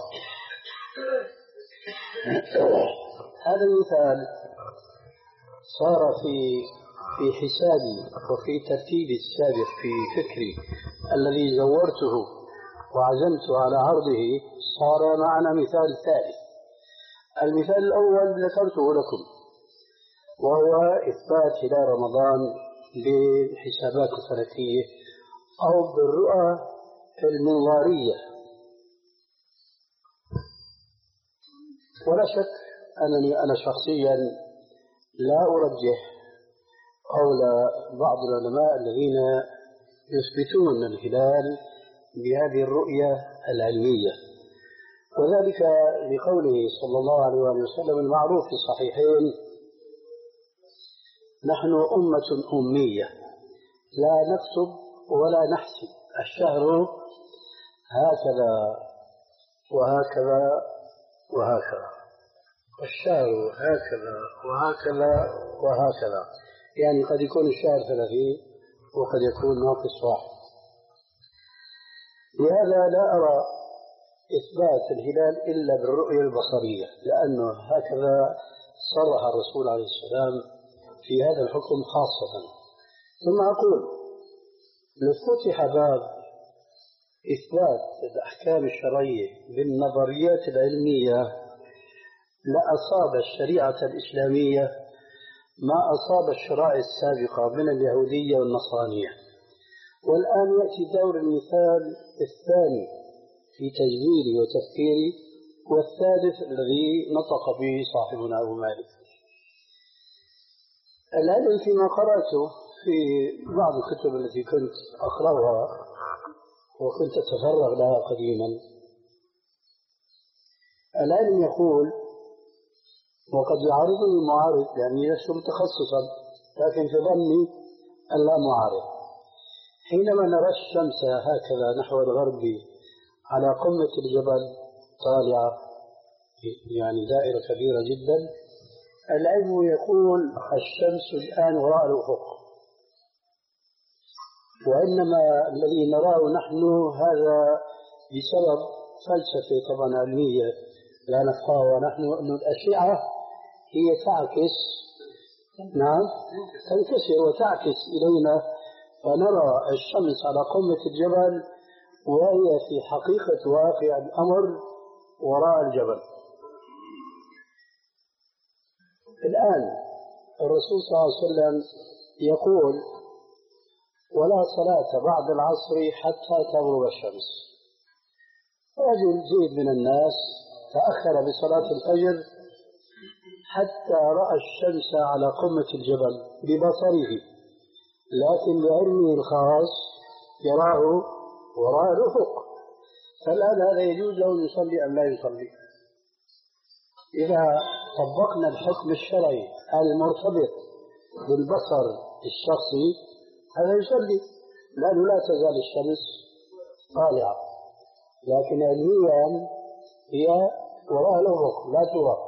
هذا المثال صار في في حسابي وفي ترتيبي السابق في فكري الذي زورته وعزمت على عرضه صار معنا مثال ثالث. المثال الأول ذكرته لكم وهو إثبات هلال رمضان بالحسابات الفلكية أو بالرؤى المنظارية. ولا شك أنني أنا شخصيا لا أرجح قول بعض العلماء الذين يثبتون الهلال بهذه الرؤية العلمية، وذلك لقوله صلى الله عليه وسلم المعروف في الصحيحين: نحن أمة أمية لا نكتب ولا نحسب، الشهر هكذا وهكذا وهكذا، الشهر هكذا وهكذا وهكذا، يعني قد يكون الشهر ثلاثين وقد يكون ناقص واحد. لهذا لا أرى إثبات الهلال إلا بالرؤية البصرية، لأنه هكذا صرح الرسول عليه السلام في هذا الحكم خاصة. ثم أقول لو فتح باب إثبات الأحكام الشرعية بالنظريات العلمية لأصاب الشريعة الإسلامية ما أصاب الشرائع السابقة من اليهودية والنصرانية. والآن يأتي دور المثال الثاني في تجميلي وتفكيري، والثالث الذي نطق به صاحبنا أبو مالك. العلم فيما قرأته في بعض الكتب التي كنت أقرأها وكنت أتفرغ لها قديما، العلم يقول، وقد يعارضني المعارض لأني لست متخصصا لكن في ظني أن لا معارض، حينما نرى الشمس هكذا نحو الغرب على قمة الجبل طالعة يعني دائرة كبيرة جدا، العلم يقول الشمس الآن وراء الأفق، وإنما الذي نراه نحن هذا بسبب فلسفة طبعا علمية لا نفقهها نحن، أن الأشعة هي تعكس، نعم تنكسر وتعكس إلينا، فنرى الشمس على قمة الجبل وهي في حقيقة واقع الأمر وراء الجبل. الآن الرسول صلى الله عليه وسلم يقول ولا صلاة بعد العصر حتى تغرب الشمس. رجل زيد من الناس تأخر بصلاة الفجر حتى رأى الشمس على قمة الجبل ببصره، لكن بعلمه الخاص يراه وراء الأفق. فالآن هذا يجوز له أن يصلي أم لا يصلي؟ إذا طبقنا الحكم الشرعي المرتبط بالبصر الشخصي هذا يصلي، لأنه لا تزال الشمس طالعة، لكن علميا هي وراء الأفق لا ترى.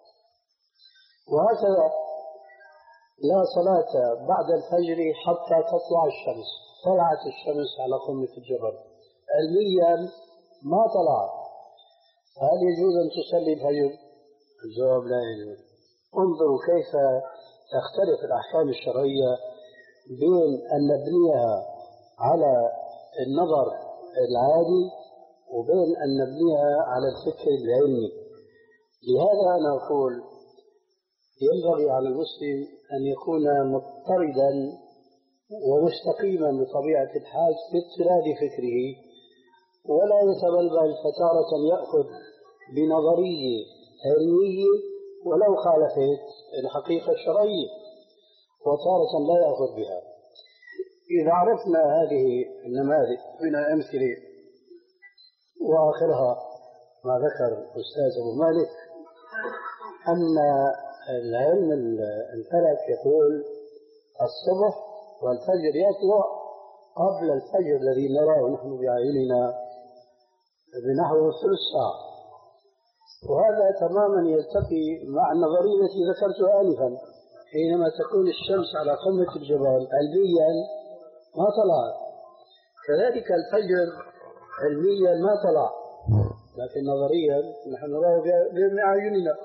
وهكذا لا صلاة بعد الفجر حتى تطلع الشمس. طلعت الشمس على قمة الجبل، علميا ما طلعت، هل يجوز أن تصلي الفجر؟ الجواب لا يجوز. انظروا كيف تختلف الأحكام الشرعية بين أن نبنيها على النظر العادي وبين أن نبنيها على الفكر العلمي. لهذا أنا أقول ينبغي على المسلم أن يكون مضطردا ومستقيما بطبيعة الحال في اضطراد فكره، ولا يتبلبل فتارة يأخذ بنظرية علمية ولو خالفت الحقيقة الشرعية، وتارة لا يأخذ بها. إذا عرفنا هذه النماذج من الأمثلة وآخرها ما ذكر الأستاذ أبو مالك أن العلم الفلك يقول الصبح والفجر يطلع قبل الفجر الذي نراه نحن بعيوننا بنحو ثلث ساعة، وهذا تماما يلتقي مع النظرية التي ذكرتها آنفا. حينما تكون الشمس على قمة الجبل علميا ما طلعت، كذلك الفجر علميا ما طلع، لكن نظريا نحن نراه بأعيننا.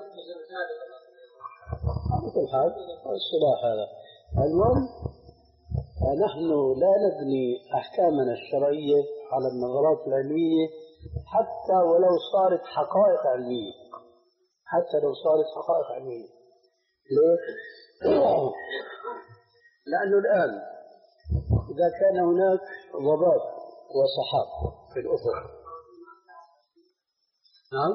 على كل حال الصلاح هذا المهم، فنحن لا نبني أحكامنا الشرعية على النظرات العلمية حتى ولو صارت حقائق علمية، حتى لو صارت حقائق علمية. ليه؟ لأنه الآن إذا كان هناك ضباب وسحاب في الأفق، نعم،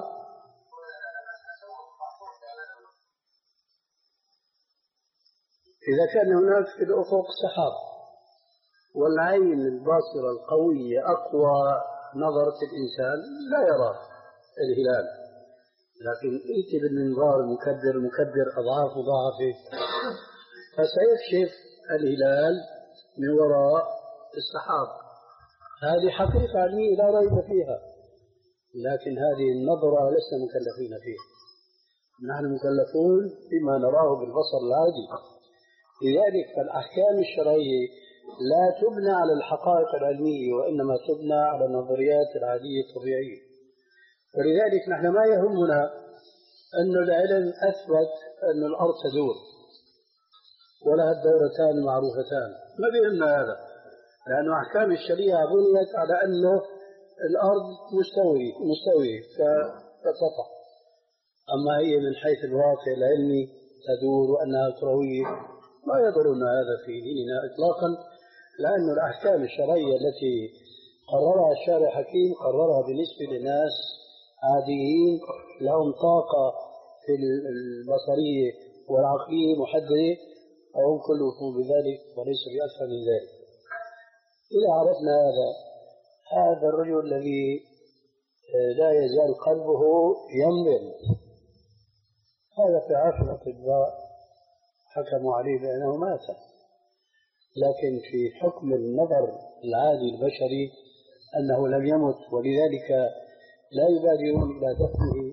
إذا كان هناك في الأفق سحاب والعين الباصرة القوية أقوى نظرة الإنسان لا يرى الهلال، لكن ائت بالمنظار المكبر المكبر أضعاف مضاعفة فسيكشف الهلال من وراء السحاب. هذه حقيقة علمية لا ريب فيها، لكن هذه النظرة لسنا مكلفين فيها، نحن مكلفون بما نراه بالبصر العادي. لذلك فالأحكام الشرعية لا تبنى على الحقائق العلمية، وإنما تبنى على النظريات العادية الطبيعية. ولذلك نحن ما يهمنا أن العلم أثبت أن الأرض تدور ولها الدورتان معروفتان، ما بيهمنا هذا، لأن أحكام الشريعة بنيت على أنه الأرض مستوية مستوية كسطح، أما هي من حيث الواقع العلمي تدور وأنها كروية ما يضرنا هذا في ديننا إطلاقا، لأن الأحكام الشرعية التي قررها الشارع الحكيم قررها بالنسبة لناس عاديين لهم طاقة في البصرية والعقلية محددة، وهم كلهم بذلك وليس بأكثر من ذلك. إذا عرفنا هذا، هذا الرجل الذي لا يزال قلبه ينبض، هذا في عرف الأطباء حكموا عليه بأنه مات، لكن في حكم النظر العادي البشري أنه لم يمت، ولذلك لا يبادرون إلى دفنه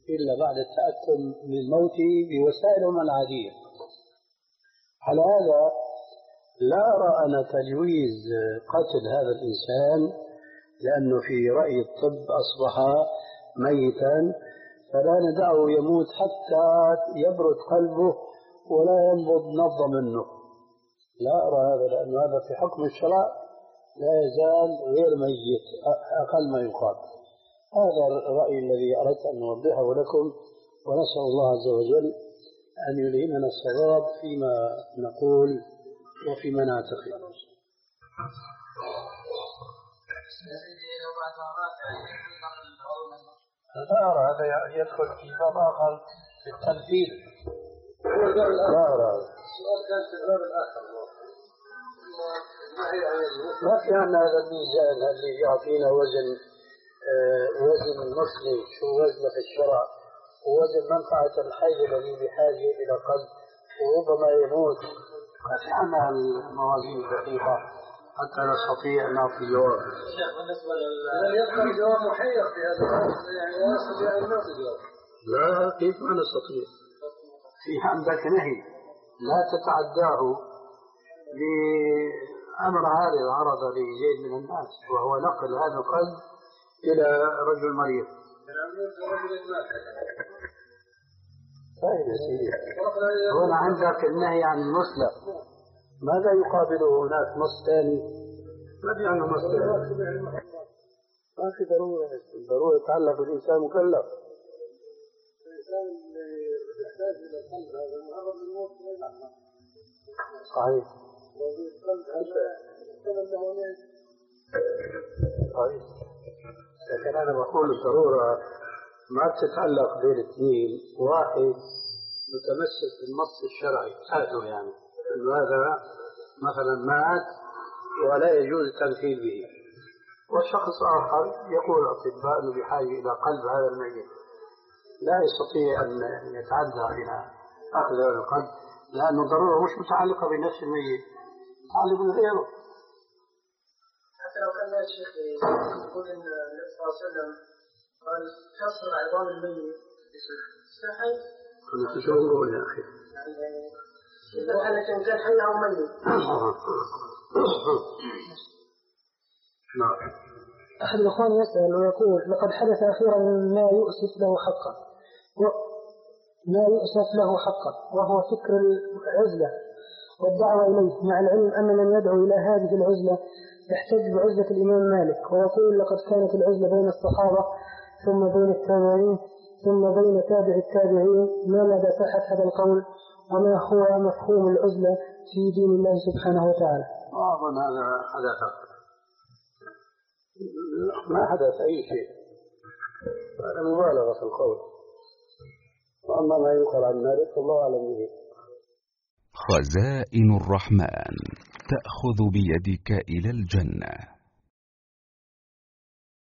إلا بعد التأكد من موته بوسائلهم العادية. على هذا لا أرى أنا تجويز قتل هذا الإنسان، لأنه في رأي الطب أصبح ميتا، فلا ندعه يموت حتى يبرد قلبه ولا ينبض نبضة منه. لا أرى هذا، لأن هذا في حكم الشرع لا يزال غير ميت أقل ما يقال. هذا الرأي الذي أردت أن أوضحه لكم، ونسأل الله عز وجل أن يلهمنا الصواب فيما نقول وفيما نعتقد. لا أرى هذا يدخل في باب آخر في التنفيذ. لا أرى. السؤال كان في الباب الآخر. ما كان هذا الميزان اللي يعطينا وزن آه وزن المسلم، شو وزنه في الشرع، ووزن منفعة الحي الذي بحاجة إلى قلب وربما يموت. ما عندنا الموازين الدقيقة حتى نستطيع أن نعطي جواب. بالنسبة لل يبقى الجواب محير في هذا يعني لا نستطيع أن نعطي جواب. لا، كيف ما نستطيع؟ في عندك نهي لا تتعداه لأمر عارض عرض لزيد من الناس، وهو نقل هذا القلب إلى رجل مريض. طيب يا سيدي، هنا عندك النهي عن المسلم، ماذا يقابله هناك نص ثاني؟ ما في عنه نص ثاني، ما في ضرورة. الضرورة يتعلق بالإنسان مكلف. الإنسان يحتاج إلى القلب هذا معرض للموت من اللحظة. صحيح. والقلب هذا يحتمل له نهي. صحيح. لكن أنا بقول الضرورة ما تتعلق بين اثنين، واحد متمسك بالنص الشرعي هذا يعني إنه هذا مثلا مات ولا يجوز التمثيل به، والشخص آخر يقول الأطباء أنه بحاجة إلى قلب هذا الميت، لا يستطيع أن يتعدى إلى أخذ هذا القلب، لأنه ضرورة مش متعلقة بنفس الميت، متعلقة بغيره. حتى لو كان الشيخ يقول إن النبي صلى الله عليه وسلم قال كسر عظام الميت صحيح؟ أنا شو نقول يا أخي؟ يعني إذا كان كان حي أو ميت. نعم. أحد الأخوان يسأل ويقول: لقد حدث أخيرا ما يؤسف له حقا و... ما يؤسف له حقا وهو فكر العزلة والدعوة إليه، مع العلم أن من يدعو إلى هذه العزلة يحتج بعزلة الإمام مالك، ويقول: لقد كانت العزلة بين الصحابة ثم بين التابعين ثم بين تابع التابعين. ما مدى صحة هذا القول، وما هو مفهوم العزلة في دين الله سبحانه وتعالى؟ أظن هذا حدث، ما حدث أي شيء، هذا مبالغة في القول، وأما ما يقال عن مالك الله أعلم به. خزائن الرحمن تأخذ بيدك إلى الجنة.